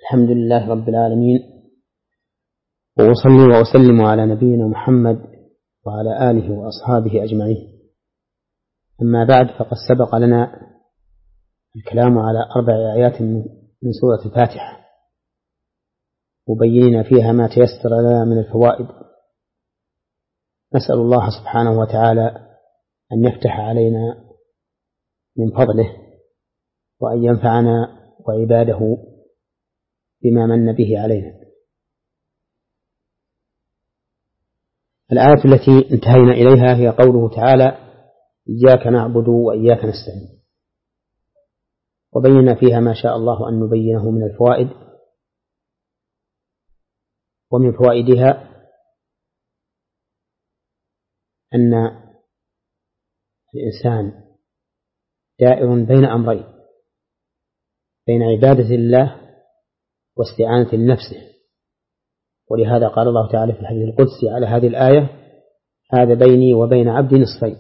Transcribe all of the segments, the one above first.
الحمد لله رب العالمين، وأصلي وأسلم على نبينا محمد وعلى آله وأصحابه أجمعين. أما بعد، فقد سبق لنا الكلام على 4 آيات من سورة الفاتحة، وبينا فيها ما تيسر لنا من الفوائد. نسأل الله سبحانه وتعالى أن يفتح علينا من فضله، وأن ينفعنا وعباده بما من به علينا. الآية التي انتهينا إليها هي قوله تعالى: إياك نعبد وإياك نستعين، وبينا فيها ما شاء الله أن نبينه من الفوائد. ومن فوائدها أن الإنسان دائر بين أمرين، بين عبادة الله واستعانة لنفسه. ولهذا قال الله تعالى في الحديث القدسي على هذه الآية: هذا بيني وبين عبدي نصفين.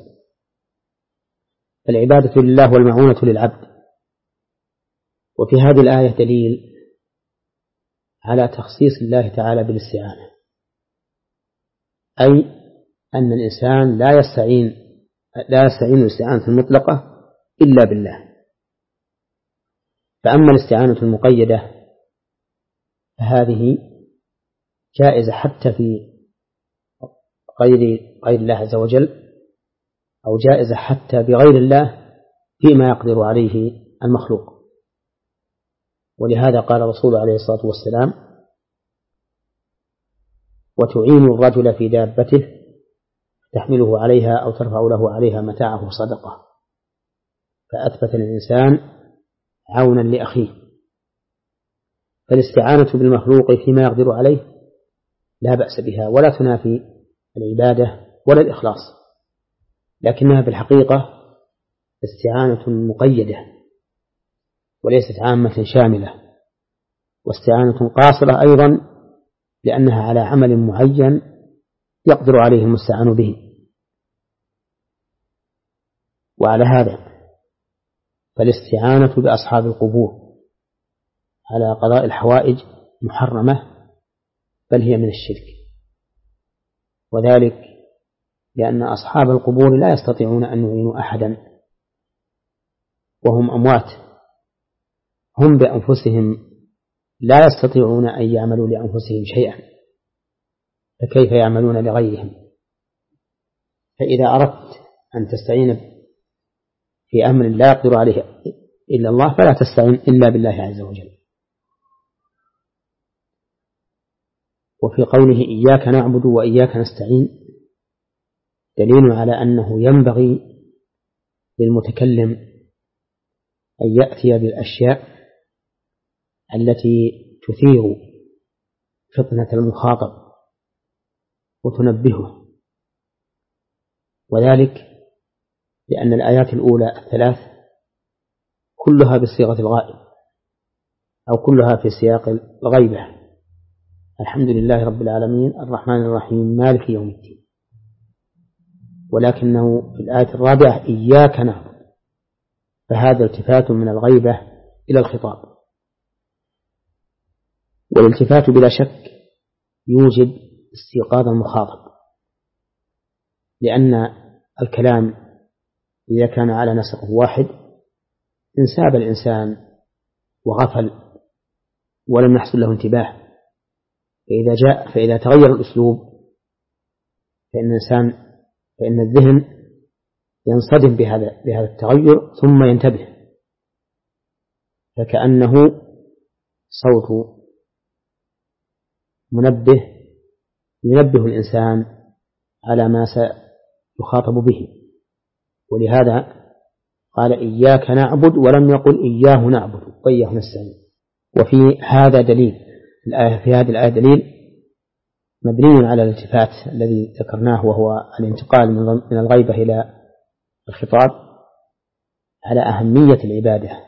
فالعبادة لله والمعونة للعبد. وفي هذه الآية دليل على تخصيص الله تعالى بالاستعانة، أي أن الإنسان لا يستعين الاستعانة المطلقة إلا بالله. فأما الاستعانة المقيدة فهذه جائزة حتى في غير الله عز وجل، أو جائزة حتى بغير الله فيما يقدر عليه المخلوق. ولهذا قال الرسول عليه الصلاة والسلام: وتعين الرجل في دابته تحمله عليها أو ترفع له عليها متاعه صدقة. فأثبت الإنسان عونا لأخيه. فالاستعانة بالمخلوق فيما يقدر عليه لا بأس بها، ولا تنافي العبادة ولا الإخلاص، لكنها بالحقيقة استعانة مقيدة وليست عامة شاملة، واستعانة قاصرة أيضا، لأنها على عمل معين يقدر عليه المستعان به. وعلى هذا فالاستعانة بأصحاب القبور على قضاء الحوائج محرمة، بل هي من الشرك. وذلك لأن أصحاب القبور لا يستطيعون أن يعينوا أحدا، وهم أموات، هم بأنفسهم لا يستطيعون أن يعملوا لأنفسهم شيئا، فكيف يعملون لغيرهم؟ فإذا أردت أن تستعين في أمر لا يقدر عليه إلا الله فلا تستعين إلا بالله عز وجل. وفي قوله إياك نعبد وإياك نستعين دليل على أنه ينبغي للمتكلم أن يأتي بالأشياء التي تثير فطنة المخاطب وتنبهه، وذلك لأن الآيات الأولى 3 كلها بصيغة الغائب، أو كلها في سياق الغيبة: الحمد لله رب العالمين الرحمن الرحيم مالك يوم الدين. ولكنه في الآية 4 إياك نعبد، فهذا التفات من الغيبة إلى الخطاب. والالتفات بلا شك يوجب استيقاظ المخاطب، لأن الكلام إذا كان على نسق واحد انساب الإنسان وغفل ولم يحصل له انتباه. فإذا تغير الأسلوب فإن الذهن ينصدم بهذا التغير ثم ينتبه، فكأنه صوت منبه ينبه الإنسان على ما سيخاطب به. ولهذا قال إياك نعبد ولم يقل إياه نعبد وإياه نستعين. وفي هذا دليل، في هذه الآية دليل مبني على الالتفات الذي ذكرناه، وهو الانتقال من الغيبة إلى الخطاب، على أهمية العبادة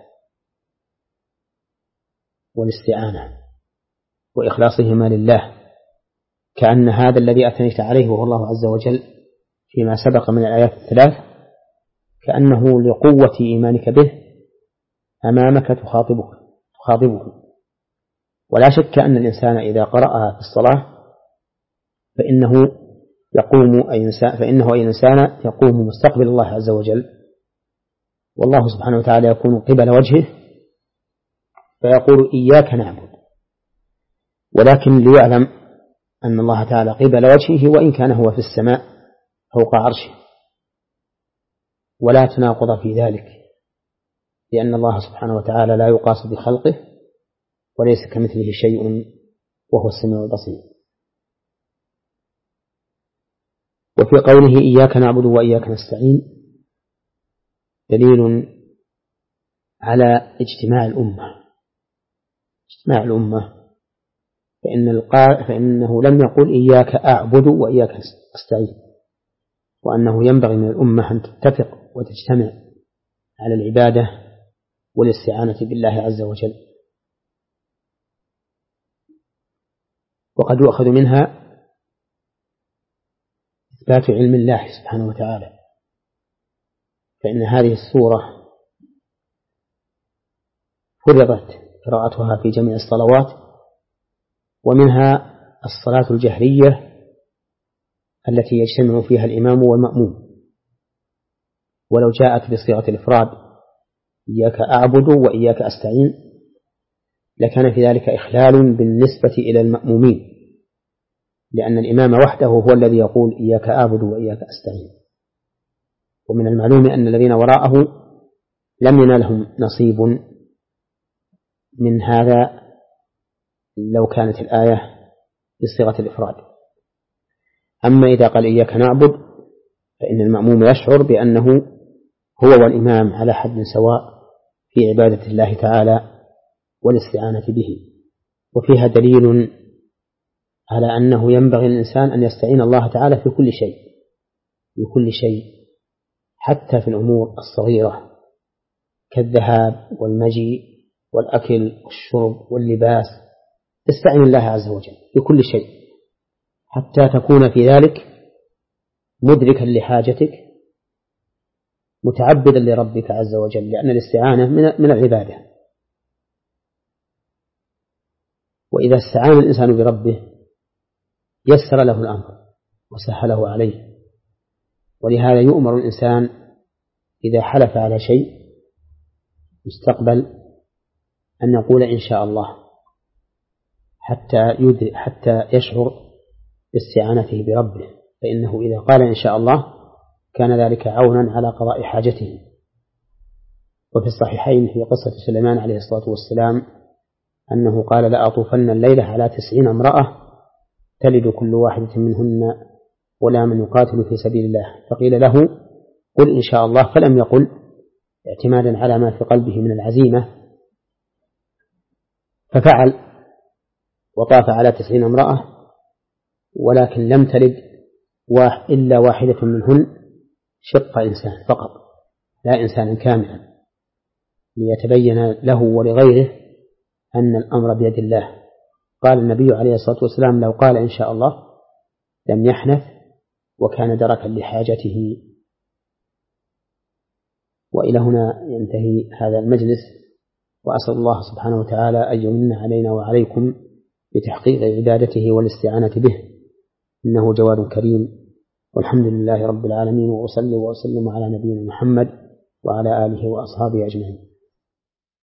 والاستعانة وإخلاصهما لله. كأن هذا الذي أثنيت عليه وهو الله عز وجل فيما سبق من الآيات 3 كأنه لقوة إيمانك به أمامك تخاطبه، ولا شك أن الإنسان إذا قرأها في الصلاة فإنه أي إنسان يقوم مستقبل الله عز وجل، والله سبحانه وتعالى يكون قبل وجهه، فيقول إياك نعبد، ولكن ليعلم أن الله تعالى قبل وجهه وإن كان هو في السماء فوق عرشه، ولا تناقض في ذلك، لأن الله سبحانه وتعالى لا يقاس بخلقه وليس كمثله شيء وهو السميع البصير. وفي قوله إياك نعبد وإياك نستعين دليل على اجتماع الأمة، فإنه لم يقل إياك أعبد وإياك أستعين، وأنه ينبغي من الأمة أن تتفق وتجتمع على العبادة والاستعانة بالله عز وجل. وقد يؤخذ منها إثبات علم الله سبحانه وتعالى، فإن هذه السورة فرضت قراءتها في جميع الصلوات، ومنها الصلاة الجهرية التي يجتمع فيها الإمام والمأموم، ولو جاءت بصيغة الإفراد إياك أعبد وإياك أستعين لكان في ذلك إخلال بالنسبة إلى المأمومين، لأن الإمام وحده هو الذي يقول إياك أعبد وإياك أستعين، ومن المعلوم أن الذين وراءه لم ينالهم نصيب من هذا لو كانت الآية بصيغة الإفراد. أما إذا قال إياك نعبد فإن المأموم يشعر بأنه هو والإمام على حد سواء في عبادة الله تعالى والاستعانة به، وفيها دليل على أنه ينبغي للإنسان أن يستعين الله تعالى في كل شيء حتى في الأمور الصغيرة كالذهاب والمجيء والأكل والشرب واللباس، استعين الله عز وجل في كل شيء حتى تكون في ذلك مدركا لحاجتك متعبدا لربك عز وجل، لأن الاستعانة من العبادة. وإذا استعان الإنسان بربه يسر له الأمر وسهله عليه، ولهذا يؤمر الإنسان إذا حلف على شيء مستقبل أن يقول إن شاء الله حتى يشعر باستعانته بربه، فإنه إذا قال إن شاء الله كان ذلك عونا على قضاء حاجته. وفي الصحيحين في قصة سليمان عليه الصلاة والسلام أنه قال لأطوفن الليلة على 90 امرأة تلد كل واحدة منهن ولا من يقاتل في سبيل الله، فقيل له قل إن شاء الله، فلم يقل اعتمادا على ما في قلبه من العزيمة، ففعل وطاف على 90 امرأة ولكن لم تلد إلا واحدة منهن شق إنسان فقط لا إنسانا كاملا، ليتبين له ولغيره أن الأمر بيد الله. قال النبي عليه الصلاة والسلام لو قال إن شاء الله لم يحنث وكان دركا لحاجته. وإلى هنا ينتهي هذا المجلس، وأسأل الله سبحانه وتعالى أن يمن علينا وعليكم بتحقيق عبادته والاستعانة به، إنه جواد كريم، والحمد لله رب العالمين، وأصلي وأسلم على نبينا محمد وعلى آله وأصحابه أجمعين.